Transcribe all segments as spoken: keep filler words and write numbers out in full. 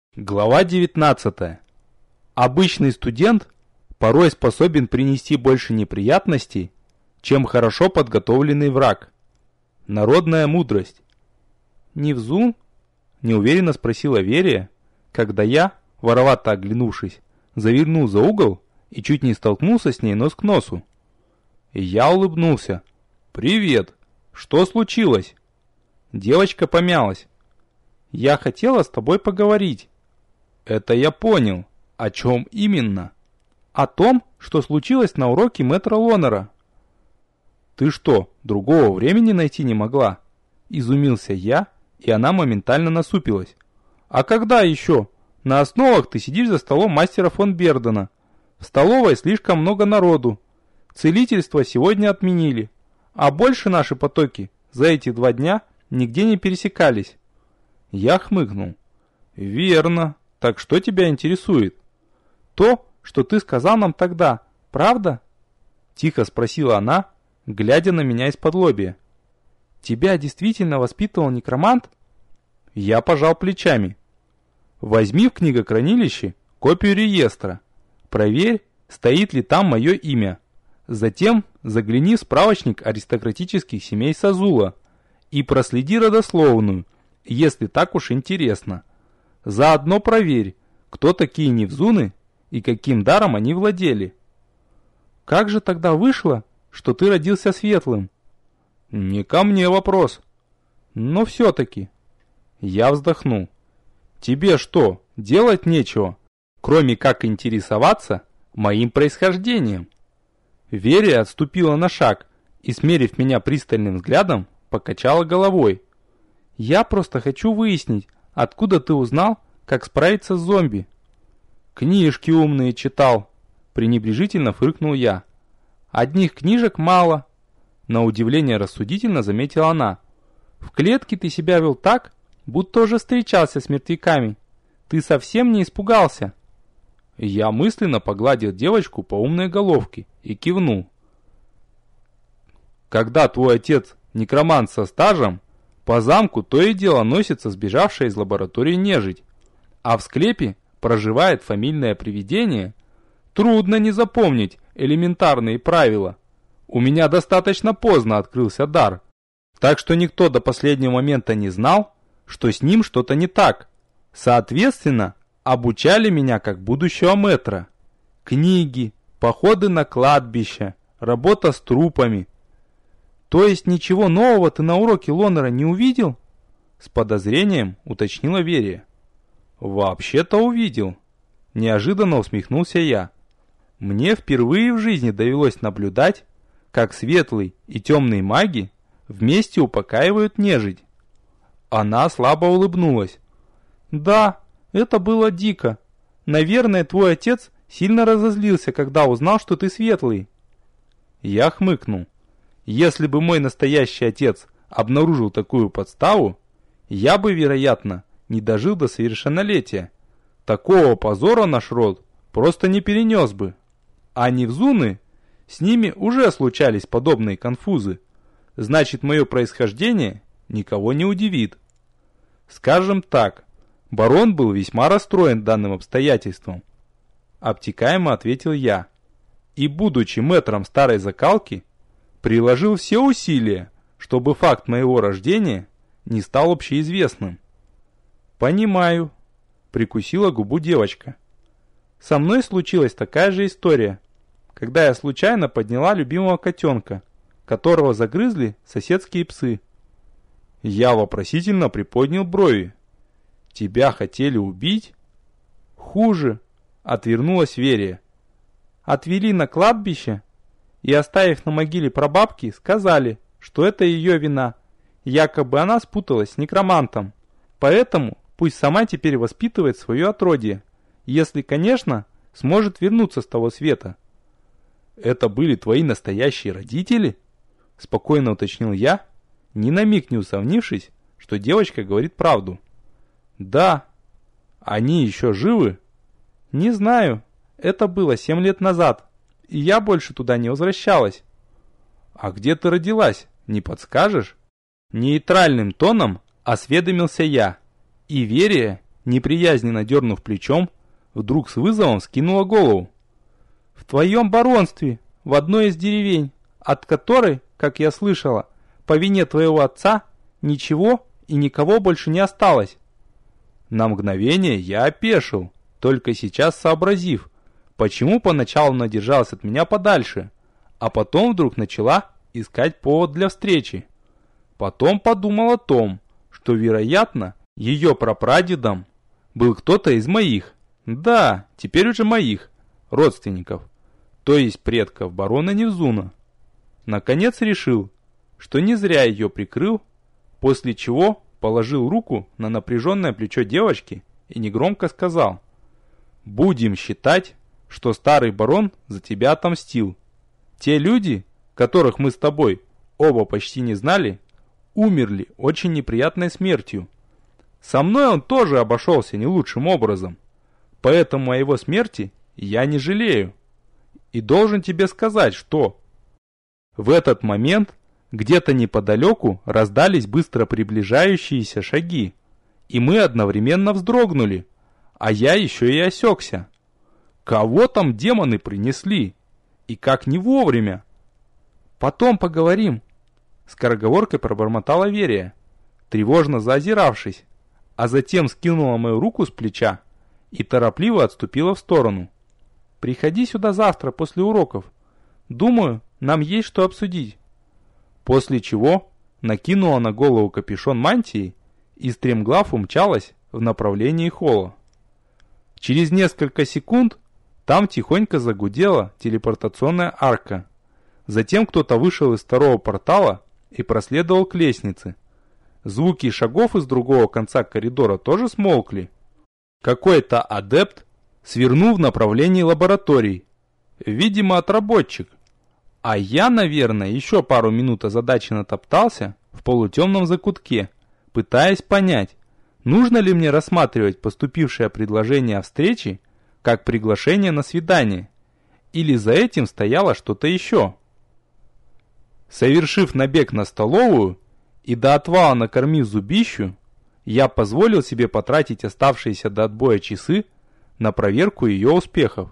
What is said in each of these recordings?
Глава девятнадцатая. Обычный студент порой способен принести больше неприятностей, чем хорошо подготовленный враг. Народная мудрость. «Невзун?» – неуверенно спросила Верия, когда я, воровато оглянувшись, завернул за угол и чуть не столкнулся с ней нос к носу. И я улыбнулся. «Привет! Что случилось?» Девочка помялась. «Я хотела с тобой поговорить». «Это я понял. О чем именно?» «О том, что случилось на уроке мэтра Лоннера». «Ты что, другого времени найти не могла?» Изумился я, и она моментально насупилась. «А когда еще? На основах ты сидишь за столом мастера фон Бердена. В столовой слишком много народу. Целительство сегодня отменили. А больше наши потоки за эти два дня нигде не пересекались». Я хмыкнул. «Верно. Так что тебя интересует?» «То, что ты сказал нам тогда, правда?» Тихо спросила она, глядя на меня из-под лобья. «Тебя действительно воспитывал некромант?» Я пожал плечами. «Возьми в книгохранилище копию реестра. Проверь, стоит ли там мое имя. Затем загляни в справочник аристократических семей Сазула и проследи родословную, если так уж интересно. Заодно проверь, кто такие невзуны и каким даром они владели». «Как же тогда вышло, что ты родился светлым?» «Не ко мне вопрос». «Но все-таки». Я вздохнул. «Тебе что, делать нечего, кроме как интересоваться моим происхождением?» Верия отступила на шаг и, смерив меня пристальным взглядом, покачала головой. «Я просто хочу выяснить, откуда ты узнал, как справиться с зомби?» «Книжки умные читал», — пренебрежительно фыркнул я. «Одних книжек мало», — на удивление рассудительно заметила она. «В клетке ты себя вел так, будто уже встречался с мертвяками. Ты совсем не испугался». Я мысленно погладил девочку по умной головке и кивнул. «Когда твой отец некромант со стажем, по замку то и дело носится сбежавшая из лаборатории нежить, а в склепе проживает фамильное привидение, трудно не запомнить элементарные правила. У меня достаточно поздно открылся дар, так что никто до последнего момента не знал, что с ним что-то не так. Соответственно, обучали меня как будущего мэтра. Книги, походы на кладбище, работа с трупами». «То есть ничего нового ты на уроке Лоннера не увидел?» С подозрением уточнила Верия. «Вообще-то увидел». Неожиданно усмехнулся я. «Мне впервые в жизни довелось наблюдать, как светлый и темный маги вместе упокаивают нежить». Она слабо улыбнулась. «Да, это было дико. Наверное, твой отец сильно разозлился, когда узнал, что ты светлый». Я хмыкнул. Если бы мой настоящий отец обнаружил такую подставу, я бы, вероятно, не дожил до совершеннолетия. Такого позора наш род просто не перенес бы. А невзуны, с ними уже случались подобные конфузы. Значит, мое происхождение никого не удивит. Скажем так, барон был весьма расстроен данным обстоятельством. Обтекаемо ответил я. И, будучи мэтром старой закалки, приложил все усилия, чтобы факт моего рождения не стал общеизвестным. «Понимаю», — прикусила губу девочка. «Со мной случилась такая же история, когда я случайно подняла любимого котенка, которого загрызли соседские псы». Я вопросительно приподнял брови. «Тебя хотели убить?» «Хуже», — отвернулась Верия. «Отвели на кладбище и, оставив на могиле прабабки, сказали, что это ее вина. Якобы она спуталась с некромантом. Поэтому пусть сама теперь воспитывает свое отродье, если, конечно, сможет вернуться с того света». «Это были твои настоящие родители?» Спокойно уточнил я, ни на миг не усомнившись, что девочка говорит правду. «Да». «Они еще живы?» «Не знаю. Это было семь лет назад. И я больше туда не возвращалась». «А где ты родилась, не подскажешь?» Нейтральным тоном осведомился я, и Верия неприязненно дернув плечом, вдруг с вызовом скинула голову. «В твоем баронстве, в одной из деревень, от которой, как я слышала, по вине твоего отца, ничего и никого больше не осталось». На мгновение я опешил, только сейчас сообразив, почему поначалу она держалась от меня подальше, а потом вдруг начала искать повод для встречи. Потом подумал о том, что, вероятно, ее прапрадедом был кто-то из моих, да, теперь уже моих, родственников, то есть предков барона Невзуна. Наконец решил, что не зря ее прикрыл, после чего положил руку на напряженное плечо девочки и негромко сказал: «Будем считать, что старый барон за тебя отомстил. Те люди, которых мы с тобой оба почти не знали, умерли очень неприятной смертью. Со мной он тоже обошелся не лучшим образом, поэтому о его смерти я не жалею. И должен тебе сказать, что...» В этот момент где-то неподалеку раздались быстро приближающиеся шаги, и мы одновременно вздрогнули, а я еще и осекся. Кого там демоны принесли? И как не вовремя? «Потом поговорим», — скороговоркой пробормотала Верия, тревожно заозиравшись, а затем скинула мою руку с плеча и торопливо отступила в сторону. «Приходи сюда завтра после уроков. Думаю, нам есть что обсудить». После чего накинула на голову капюшон мантии и стремглав умчалась в направлении холла. Через несколько секунд там тихонько загудела телепортационная арка. Затем кто-то вышел из второго портала и проследовал к лестнице. Звуки шагов из другого конца коридора тоже смолкли. Какой-то адепт свернул в направлении лабораторий. Видимо, отработчик. А я, наверное, еще пару минут озадаченно топтался в полутемном закутке, пытаясь понять, нужно ли мне рассматривать поступившее предложение о встрече как приглашение на свидание, или за этим стояло что-то еще. Совершив набег на столовую и до отвала накормив зубищу, я позволил себе потратить оставшиеся до отбоя часы на проверку ее успехов.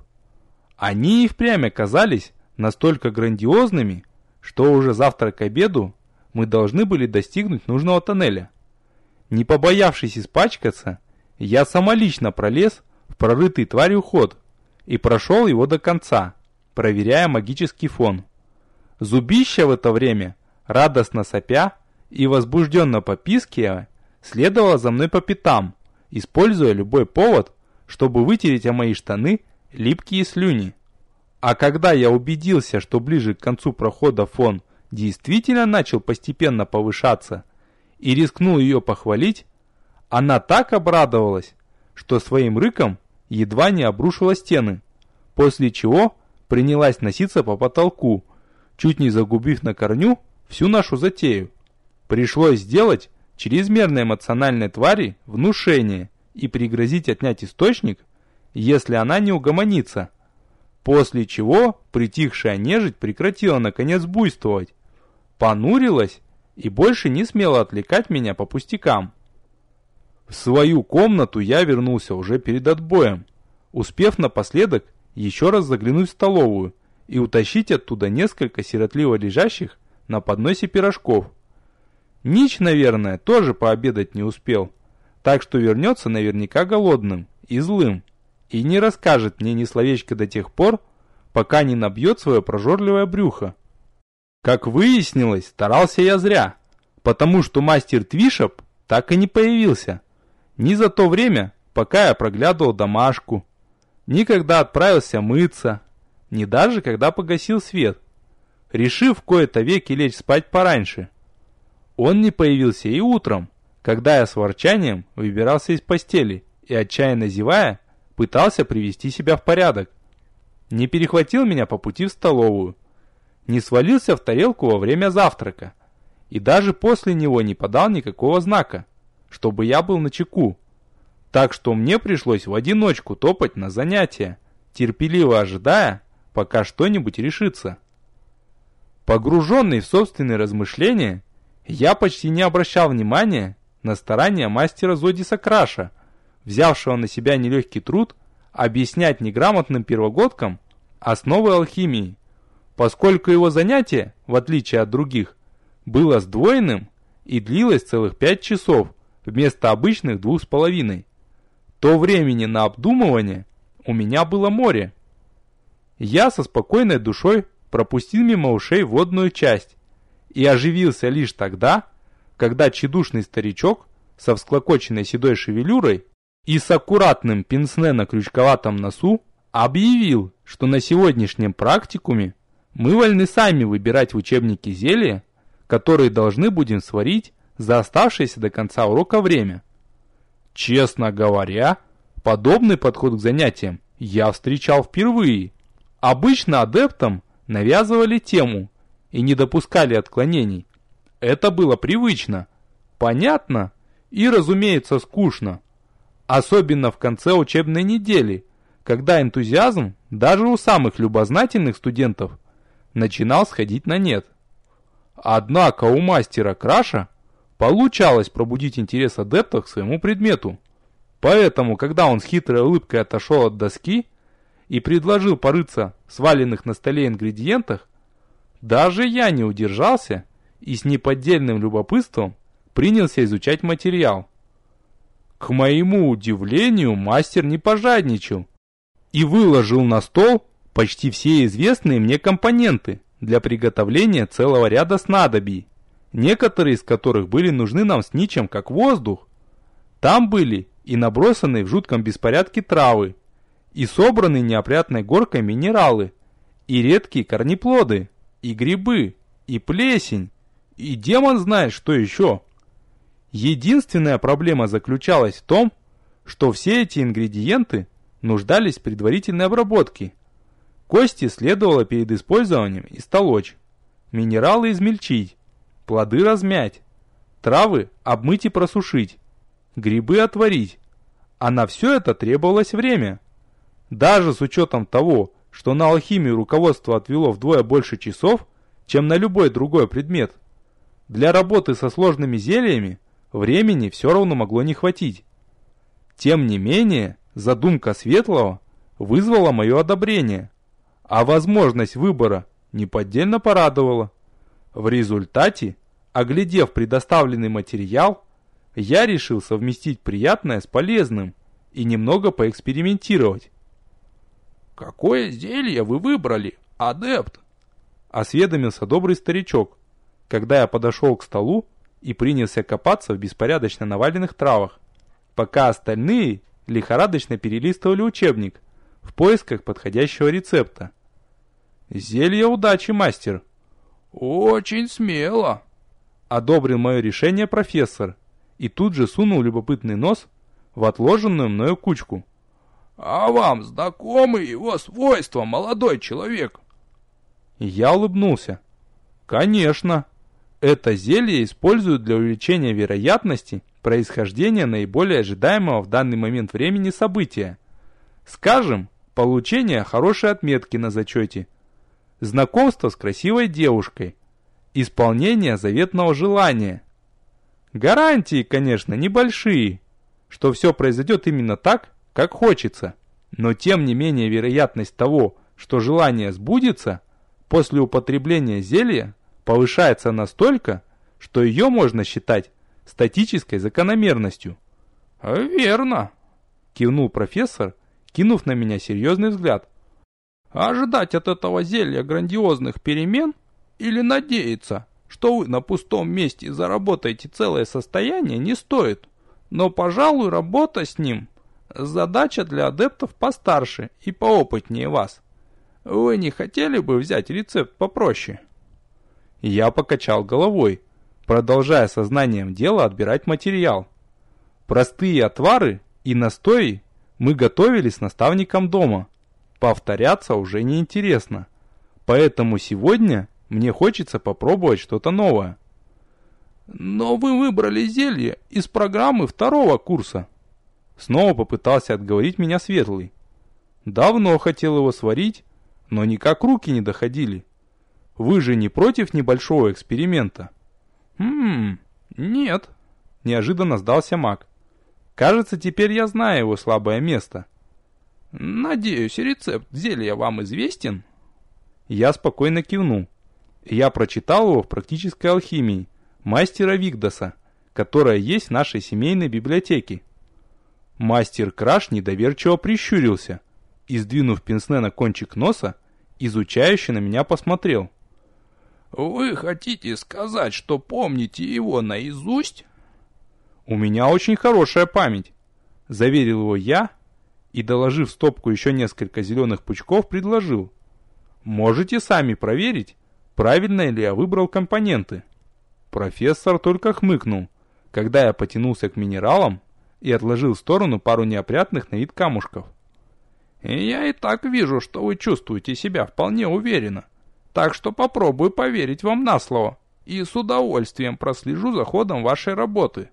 Они и впрямь оказались настолько грандиозными, что уже завтра к обеду мы должны были достигнуть нужного тоннеля. Не побоявшись испачкаться, я самолично пролез в прорытый тварью ход и прошел его до конца, проверяя магический фон. Зубища в это время, радостно сопя и возбужденно попискивая, следовала за мной по пятам, используя любой повод, чтобы вытереть о мои штаны липкие слюни. А когда я убедился, что ближе к концу прохода фон действительно начал постепенно повышаться и рискнул ее похвалить, она так обрадовалась, что своим рыком едва не обрушила стены, после чего принялась носиться по потолку, чуть не загубив на корню всю нашу затею. Пришлось сделать чрезмерно эмоциональной твари внушение и пригрозить отнять источник, если она не угомонится. После чего притихшая нежить прекратила наконец буйствовать, понурилась и больше не смела отвлекать меня по пустякам. В свою комнату я вернулся уже перед отбоем, успев напоследок еще раз заглянуть в столовую и утащить оттуда несколько сиротливо лежащих на подносе пирожков. Нич, наверное, тоже пообедать не успел, так что вернется наверняка голодным и злым, и не расскажет мне ни словечко до тех пор, пока не набьет свое прожорливое брюхо. Как выяснилось, старался я зря, потому что мастер Твишоп так и не появился. Ни за то время, пока я проглядывал домашку, ни когда отправился мыться, ни даже когда погасил свет, решив в кои-то веки лечь спать пораньше. Он не появился и утром, когда я с ворчанием выбирался из постели и, отчаянно зевая, пытался привести себя в порядок. Не перехватил меня по пути в столовую, не свалился в тарелку во время завтрака и даже после него не подал никакого знака, чтобы я был начеку. Так что мне пришлось в одиночку топать на занятия, терпеливо ожидая, пока что-нибудь решится. Погруженный в собственные размышления, я почти не обращал внимания на старания мастера Зодиса Краша, взявшего на себя нелегкий труд объяснять неграмотным первогодкам основы алхимии, поскольку его занятие, в отличие от других, было сдвоенным и длилось целых пять часов вместо обычных двух с половиной, то времени на обдумывание у меня было море. Я со спокойной душой пропустил мимо ушей водную часть и оживился лишь тогда, когда тщедушный старичок со всклокоченной седой шевелюрой и с аккуратным пенсне на крючковатом носу объявил, что на сегодняшнем практикуме мы вольны сами выбирать в учебнике зелья, которые должны будем сварить за оставшееся до конца урока время. Честно говоря, подобный подход к занятиям я встречал впервые. Обычно адептам навязывали тему и не допускали отклонений. Это было привычно, понятно и, разумеется, скучно. Особенно в конце учебной недели, когда энтузиазм даже у самых любознательных студентов начинал сходить на нет. Однако у мастера Краша получалось пробудить интерес адептов к своему предмету. Поэтому, когда он с хитрой улыбкой отошел от доски и предложил порыться в сваленных на столе ингредиентах, даже я не удержался и с неподдельным любопытством принялся изучать материал. К моему удивлению, мастер не пожадничал и выложил на стол почти все известные мне компоненты для приготовления целого ряда снадобий, некоторые из которых были нужны нам с Ничем как воздух. Там были и набросанные в жутком беспорядке травы, и собранные неопрятной горкой минералы, и редкие корнеплоды, и грибы, и плесень, и демон знает что еще. Единственная проблема заключалась в том, что все эти ингредиенты нуждались в предварительной обработке. Кости следовало перед использованием истолочь, минералы измельчить, плоды размять, травы обмыть и просушить, грибы отварить, а на все это требовалось время. Даже с учетом того, что на алхимию руководство отвело вдвое больше часов, чем на любой другой предмет, для работы со сложными зельями времени все равно могло не хватить. Тем не менее, задумка Светлого вызвала мое одобрение, а возможность выбора неподдельно порадовала. В результате, оглядев предоставленный материал, я решил совместить приятное с полезным и немного поэкспериментировать. «Какое зелье вы выбрали, адепт?» — осведомился добрый старичок, когда я подошел к столу и принялся копаться в беспорядочно наваленных травах, пока остальные лихорадочно перелистывали учебник в поисках подходящего рецепта. «Зелье удачи, мастер!» «Очень смело!» — одобрил мое решение профессор и тут же сунул любопытный нос в отложенную мною кучку. «А вам знакомы его свойства, молодой человек?» Я улыбнулся. «Конечно. Это зелье используют для увеличения вероятности происхождения наиболее ожидаемого в данный момент времени события. Скажем, получение хорошей отметки на зачете, знакомство с красивой девушкой, исполнение заветного желания. Гарантии, конечно, небольшие, что все произойдет именно так, как хочется, но тем не менее вероятность того, что желание сбудется, после употребления зелья повышается настолько, что ее можно считать статической закономерностью». «Верно», — кивнул профессор, кинув на меня серьезный взгляд. «Ожидать от этого зелья грандиозных перемен или надеяться, что вы на пустом месте заработаете целое состояние, не стоит. Но, пожалуй, работа с ним — задача для адептов постарше и поопытнее вас. Вы не хотели бы взять рецепт попроще?» Я покачал головой, продолжая сознанием дела отбирать материал. Простые отвары и настои мы готовили с наставником дома. Повторяться уже неинтересно. Поэтому сегодня мне хочется попробовать что-то новое. «Но вы выбрали зелье из программы второго курса». Снова попытался отговорить меня Светлый. «Давно хотел его сварить, но никак руки не доходили. Вы же не против небольшого эксперимента?» «Хм, нет», — неожиданно сдался маг. Кажется, теперь я знаю его слабое место. Надеюсь, рецепт зелья вам известен? Я спокойно кивнул. Я прочитал его в практической алхимии мастера Вигдаса, которая есть в нашей семейной библиотеке. Мастер Краш недоверчиво прищурился и, сдвинув пенсне на кончик носа, изучающе на меня посмотрел. «Вы хотите сказать, что помните его наизусть?» «У меня очень хорошая память», — заверил его я и, доложив в стопку еще несколько зеленых пучков, предложил. «Можете сами проверить, правильно ли я выбрал компоненты». Профессор только хмыкнул, когда я потянулся к минералам и отложил в сторону пару неопрятных на вид камушков. «Я и так вижу, что вы чувствуете себя вполне уверенно, так что попробую поверить вам на слово и с удовольствием прослежу за ходом вашей работы».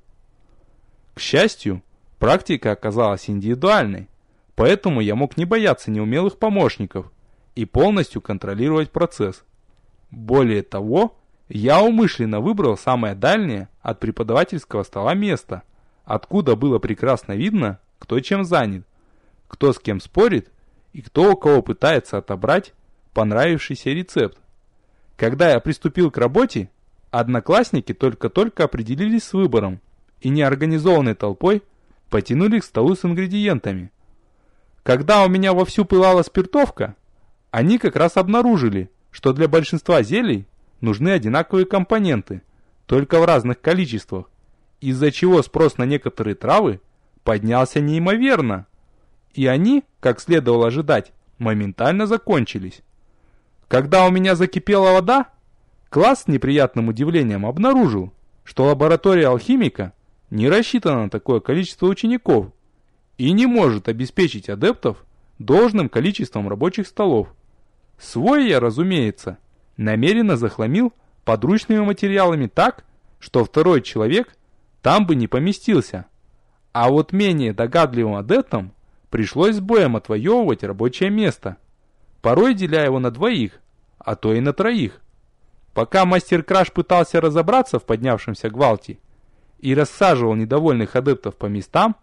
К счастью, практика оказалась индивидуальной, поэтому я мог не бояться неумелых помощников и полностью контролировать процесс. Более того, я умышленно выбрал самое дальнее от преподавательского стола место, откуда было прекрасно видно, кто чем занят, кто с кем спорит и кто у кого пытается отобрать понравившийся рецепт. Когда я приступил к работе, одноклассники только-только определились с выбором и неорганизованной толпой потянули к столу с ингредиентами. Когда у меня вовсю пылала спиртовка, они как раз обнаружили, что для большинства зелий нужны одинаковые компоненты, только в разных количествах, из-за чего спрос на некоторые травы поднялся неимоверно, и они, как следовало ожидать, моментально закончились. Когда у меня закипела вода, класс с неприятным удивлением обнаружил, что лаборатория алхимика не рассчитана на такое количество учеников и не может обеспечить адептов должным количеством рабочих столов. Свой я, разумеется, намеренно захламил подручными материалами так, что второй человек там бы не поместился, а вот менее догадливым адептам пришлось с боем отвоевывать рабочее место, порой деля его на двоих, а то и на троих. Пока мастер Краш пытался разобраться в поднявшемся гвалте и рассаживал недовольных адептов по местам,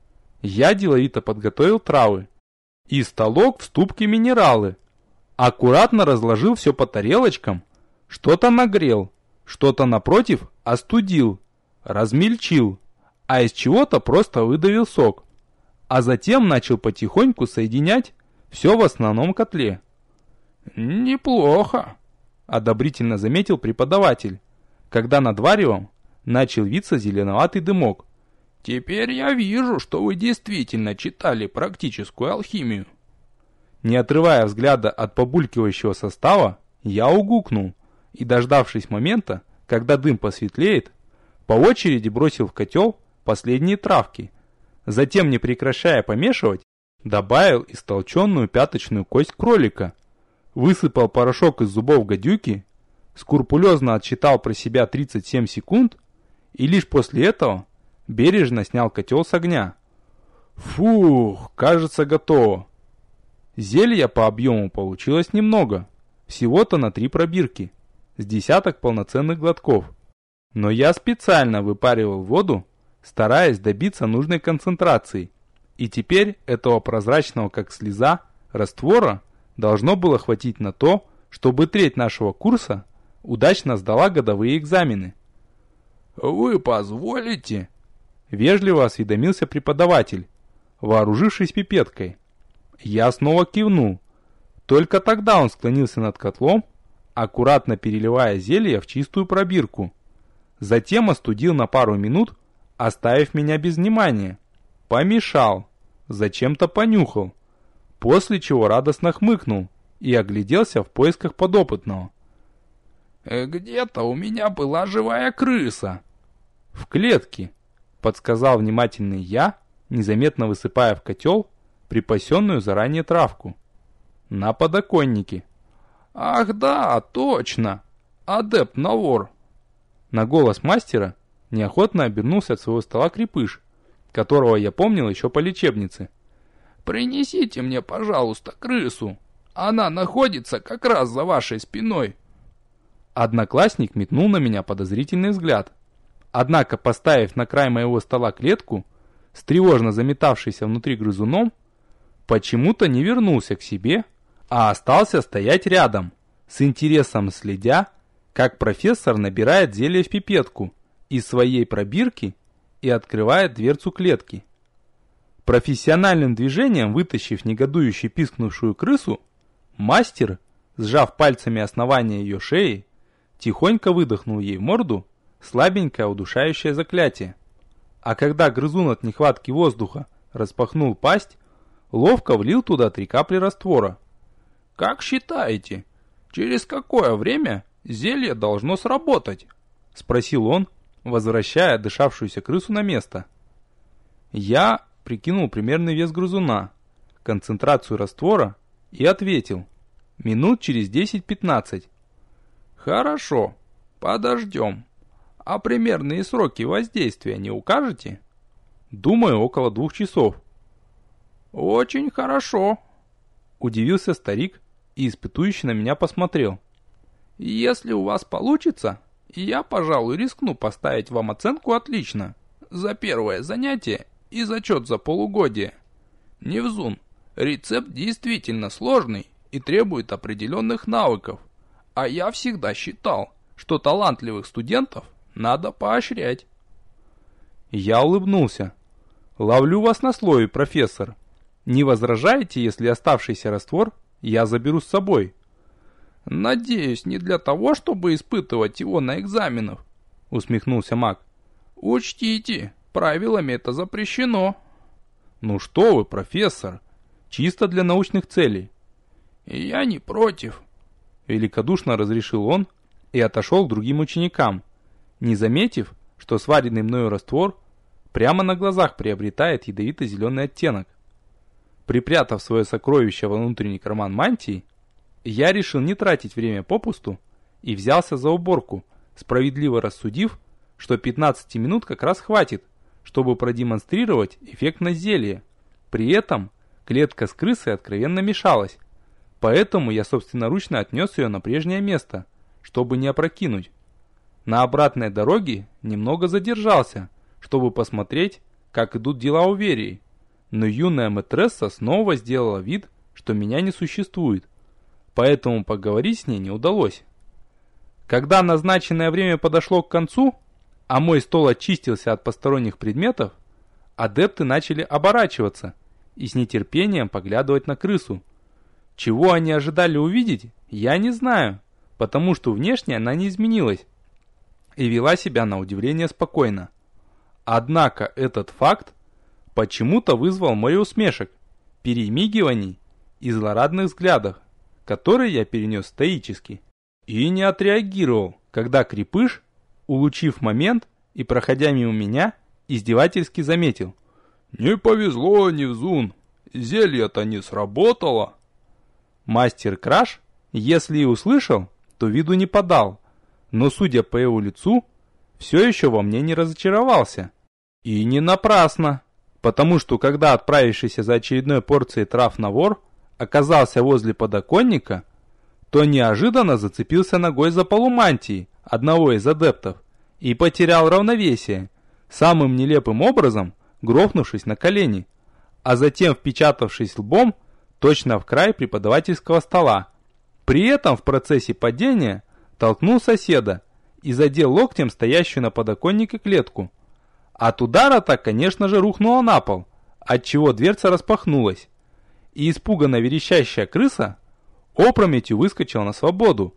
я деловито подготовил травы и столок в ступке минералы, аккуратно разложил все по тарелочкам, что-то нагрел, что-то напротив остудил, размельчил, а из чего-то просто выдавил сок, а затем начал потихоньку соединять все в основном котле. «Неплохо», — одобрительно заметил преподаватель, когда над варевом начал виться зеленоватый дымок. «Теперь я вижу, что вы действительно читали практическую алхимию». Не отрывая взгляда от побулькивающего состава, я угукнул и, дождавшись момента, когда дым посветлеет, по очереди бросил в котел последние травки. Затем, не прекращая помешивать, добавил истолченную пяточную кость кролика, высыпал порошок из зубов гадюки, скрупулезно отсчитал про себя тридцать семь секунд и лишь после этого бережно снял котел с огня. Фух, кажется, готово. Зелья по объему получилось немного, всего-то на три пробирки, с десяток полноценных глотков. Но я специально выпаривал воду, стараясь добиться нужной концентрации, и теперь этого прозрачного как слеза раствора должно было хватить на то, чтобы треть нашего курса удачно сдала годовые экзамены. «Вы позволите?» — вежливо осведомился преподаватель, вооружившись пипеткой. Я снова кивнул. Только тогда он склонился над котлом, аккуратно переливая зелье в чистую пробирку. Затем остудил на пару минут, оставив меня без внимания. Помешал, зачем-то понюхал, после чего радостно хмыкнул и огляделся в поисках подопытного. «Где-то у меня была живая крыса». «В клетке», — подсказал внимательный я, незаметно высыпая в котел припасенную заранее травку. «На подоконнике». «Ах да, точно! Адепт Навор!» На голос мастера неохотно обернулся от своего стола крепыш, которого я помнил еще по лечебнице. «Принесите мне, пожалуйста, крысу. Она находится как раз за вашей спиной». Одноклассник метнул на меня подозрительный взгляд. Однако, поставив на край моего стола клетку, с тревожно заметавшийся внутри грызуном, почему-то не вернулся к себе, а остался стоять рядом, с интересом следя, как профессор набирает зелье в пипетку из своей пробирки и открывает дверцу клетки. Профессиональным движением, вытащив негодующе пискнувшую крысу, мастер, сжав пальцами основание ее шеи, тихонько выдохнул ей в морду слабенькое удушающее заклятие. А когда грызун от нехватки воздуха распахнул пасть, ловко влил туда три капли раствора. «Как считаете, через какое время зелье должно сработать?» — спросил он, возвращая дышавшуюся крысу на место. Я прикинул примерный вес грызуна, концентрацию раствора и ответил: минут через десять-пятнадцать. «Хорошо, подождем. А примерные сроки воздействия не укажете?» «Думаю, около двух часов». «Очень хорошо», — удивился старик и испытующе на меня посмотрел. «Если у вас получится, я, пожалуй, рискну поставить вам оценку «отлично» за первое занятие и зачет за полугодие. Невзун, рецепт действительно сложный и требует определенных навыков, а я всегда считал, что талантливых студентов надо поощрять». Я улыбнулся. «Ловлю вас на слове, профессор. Не возражаете, если оставшийся раствор я заберу с собой?» «Надеюсь, не для того, чтобы испытывать его на экзаменах», — усмехнулся маг. «Учтите, правилами это запрещено». «Ну что вы, профессор, чисто для научных целей». «Я не против», — великодушно разрешил он и отошел к другим ученикам, не заметив, что сваренный мною раствор прямо на глазах приобретает ядовито-зеленый оттенок. Припрятав свое сокровище во внутренний карман мантии, я решил не тратить время попусту и взялся за уборку, справедливо рассудив, что пятнадцати минут как раз хватит, чтобы продемонстрировать эффектность зелья. При этом клетка с крысой откровенно мешалась, поэтому я собственноручно отнес ее на прежнее место, чтобы не опрокинуть. На обратной дороге немного задержался, чтобы посмотреть, как идут дела у Верии, но юная мэтресса снова сделала вид, что меня не существует, поэтому поговорить с ней не удалось. Когда назначенное время подошло к концу, а мой стол очистился от посторонних предметов, адепты начали оборачиваться и с нетерпением поглядывать на крысу. Чего они ожидали увидеть, я не знаю, потому что внешне она не изменилась и вела себя на удивление спокойно. Однако этот факт почему-то вызвал море усмешек, перемигиваний и злорадных взглядов, которые я перенес стоически, и не отреагировал, когда крепыш, улучив момент и проходя мимо меня, издевательски заметил: «Не повезло, Невзун, зелье-то не сработало». Мастер Краш, если и услышал, то виду не подал, но, судя по его лицу, все еще во мне не разочаровался. И не напрасно, потому что когда отправившийся за очередной порцией трав навор оказался возле подоконника, то неожиданно зацепился ногой за полумантии одного из адептов и потерял равновесие, самым нелепым образом грохнувшись на колени, а затем впечатавшись лбом точно в край преподавательского стола. При этом в процессе падения толкнул соседа и задел локтем стоящую на подоконнике клетку. От удара так, конечно же, рухнула на пол, отчего дверца распахнулась, и испуганно верещащая крыса опрометью выскочила на свободу.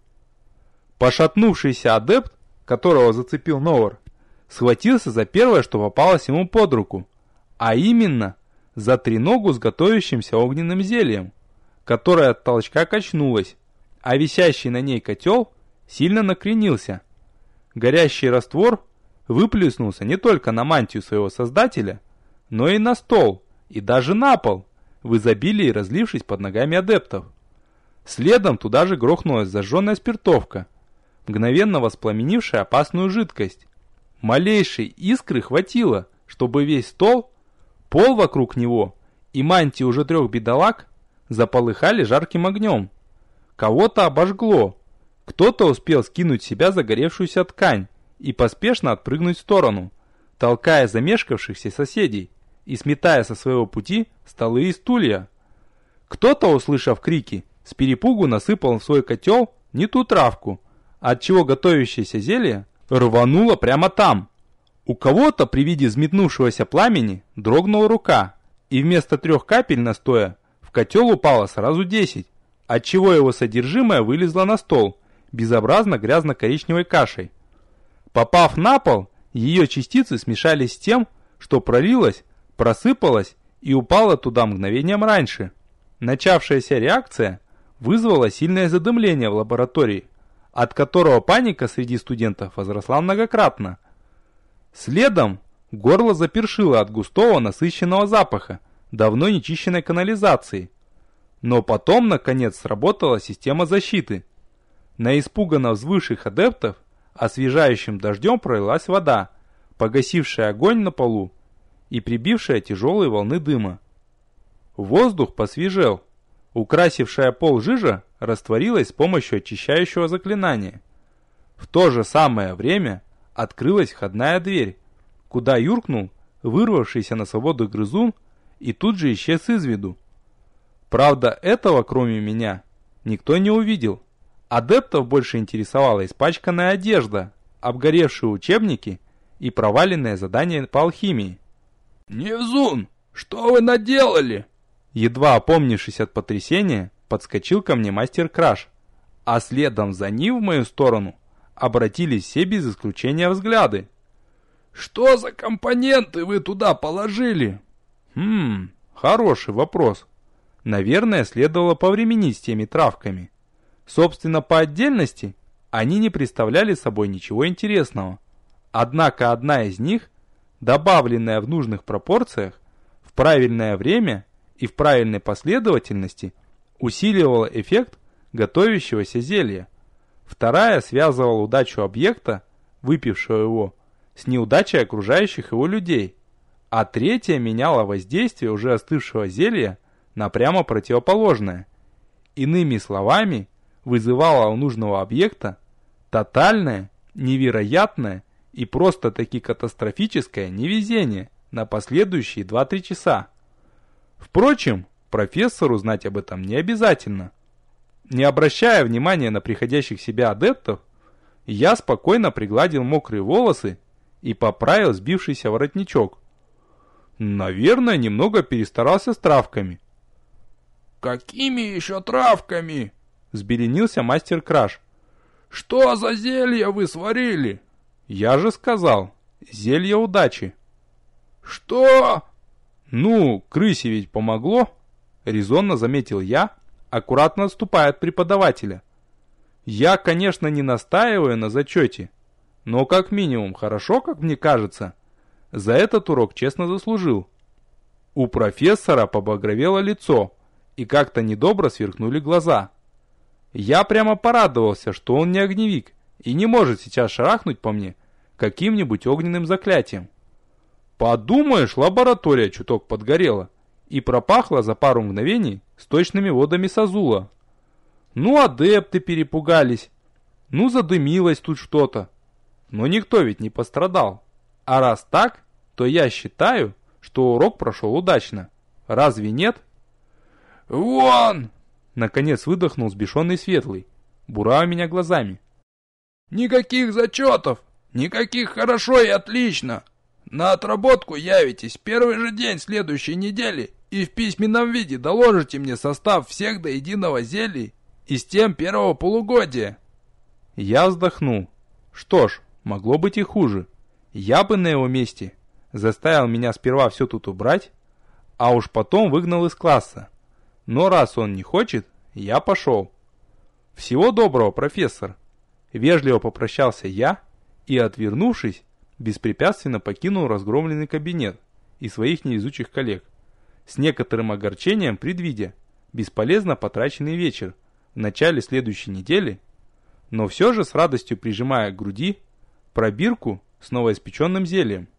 Пошатнувшийся адепт, которого зацепил Новар, схватился за первое, что попалось ему под руку, а именно за треногу с готовящимся огненным зельем, которое от толчка качнулось, а висящий на ней котел сильно накренился. Горящий раствор выплеснулся не только на мантию своего создателя, но и на стол, и даже на пол, в изобилии разлившись под ногами адептов. Следом туда же грохнулась зажженная спиртовка, мгновенно воспламенившая опасную жидкость. Малейшей искры хватило, чтобы весь стол, пол вокруг него и мантии уже трех бедолаг заполыхали жарким огнем. Кого-то обожгло, кто-то успел скинуть с себя загоревшуюся ткань и поспешно отпрыгнуть в сторону, толкая замешкавшихся соседей, и сметая со своего пути столы и стулья. Кто-то, услышав крики, с перепугу насыпал в свой котел не ту травку, отчего готовящееся зелье рвануло прямо там. У кого-то при виде взметнувшегося пламени дрогнула рука, и вместо трех капель настоя в котел упало сразу десять, отчего его содержимое вылезло на стол, безобразно грязно-коричневой кашей. Попав на пол, ее частицы смешались с тем, что пролилось, просыпалось и упало туда мгновением раньше. Начавшаяся реакция вызвала сильное задымление в лаборатории, от которого паника среди студентов возросла многократно. Следом горло запершило от густого насыщенного запаха давно нечищенной канализации. Но потом, наконец, сработала система защиты. На испуганно взвывших адептов освежающим дождем пролилась вода, погасившая огонь на полу и прибившая тяжелые волны дыма. Воздух посвежел. Украсившая пол жижа растворилась с помощью очищающего заклинания. В то же самое время открылась входная дверь, куда юркнул вырвавшийся на свободу грызун и тут же исчез из виду. Правда, этого, кроме меня, никто не увидел. Адептов больше интересовала испачканная одежда, обгоревшие учебники и проваленное задание по алхимии. «Невзун, что вы наделали?» Едва опомнившись от потрясения, подскочил ко мне мастер Краш, а следом за ним в мою сторону обратились все без исключения взгляды. «Что за компоненты вы туда положили?» Хм, хороший вопрос. Наверное, следовало повременить с теми травками. Собственно, по отдельности они не представляли собой ничего интересного. Однако одна из них, добавленная в нужных пропорциях, в правильное время и в правильной последовательности, усиливала эффект готовящегося зелья. Вторая связывала удачу объекта, выпившего его, с неудачей окружающих его людей. А третья меняла воздействие уже остывшего зелья на прямо противоположное. Иными словами, вызывала у нужного объекта тотальное, невероятное и просто-таки катастрофическое невезение на последующие два-три часа. Впрочем, профессору знать об этом не обязательно. Не обращая внимания на приходящих в себя адептов, я спокойно пригладил мокрые волосы и поправил сбившийся воротничок. Наверное, немного перестарался с травками. «Какими еще травками?» — взбеленился мастер Краш. «Что за зелье вы сварили?» «Я же сказал, зелье удачи». «Что?» «Ну, крысе ведь помогло», — резонно заметил я, аккуратно отступая от преподавателя. «Я, конечно, не настаиваю на зачете, но как минимум хорошо, как мне кажется. За этот урок честно заслужил». У профессора побагровело лицо, и как-то недобро сверкнули глаза. Я прямо порадовался, что он не огневик и не может сейчас шарахнуть по мне каким-нибудь огненным заклятием. Подумаешь, лаборатория чуток подгорела и пропахла за пару мгновений сточными водами Сазула. Ну, адепты перепугались, ну, задымилось тут что-то. Но никто ведь не пострадал. А раз так, то я считаю, что урок прошел удачно. Разве нет? «Вон!» — наконец выдохнул сбешенный Светлый, буравя меня глазами. «Никаких зачетов! Никаких хорошо и отлично! На отработку явитесь первый же день следующей недели и в письменном виде доложите мне состав всех до единого зелий из тем первого полугодия». Я вздохнул. Что ж, могло быть и хуже. Я бы на его месте заставил меня сперва все тут убрать, а уж потом выгнал из класса. Но раз он не хочет, я пошел. «Всего доброго, профессор!» Вежливо попрощался я и, отвернувшись, беспрепятственно покинул разгромленный кабинет и своих невезучих коллег, с некоторым огорчением предвидя бесполезно потраченный вечер в начале следующей недели, но все же с радостью прижимая к груди пробирку с новоиспеченным зельем.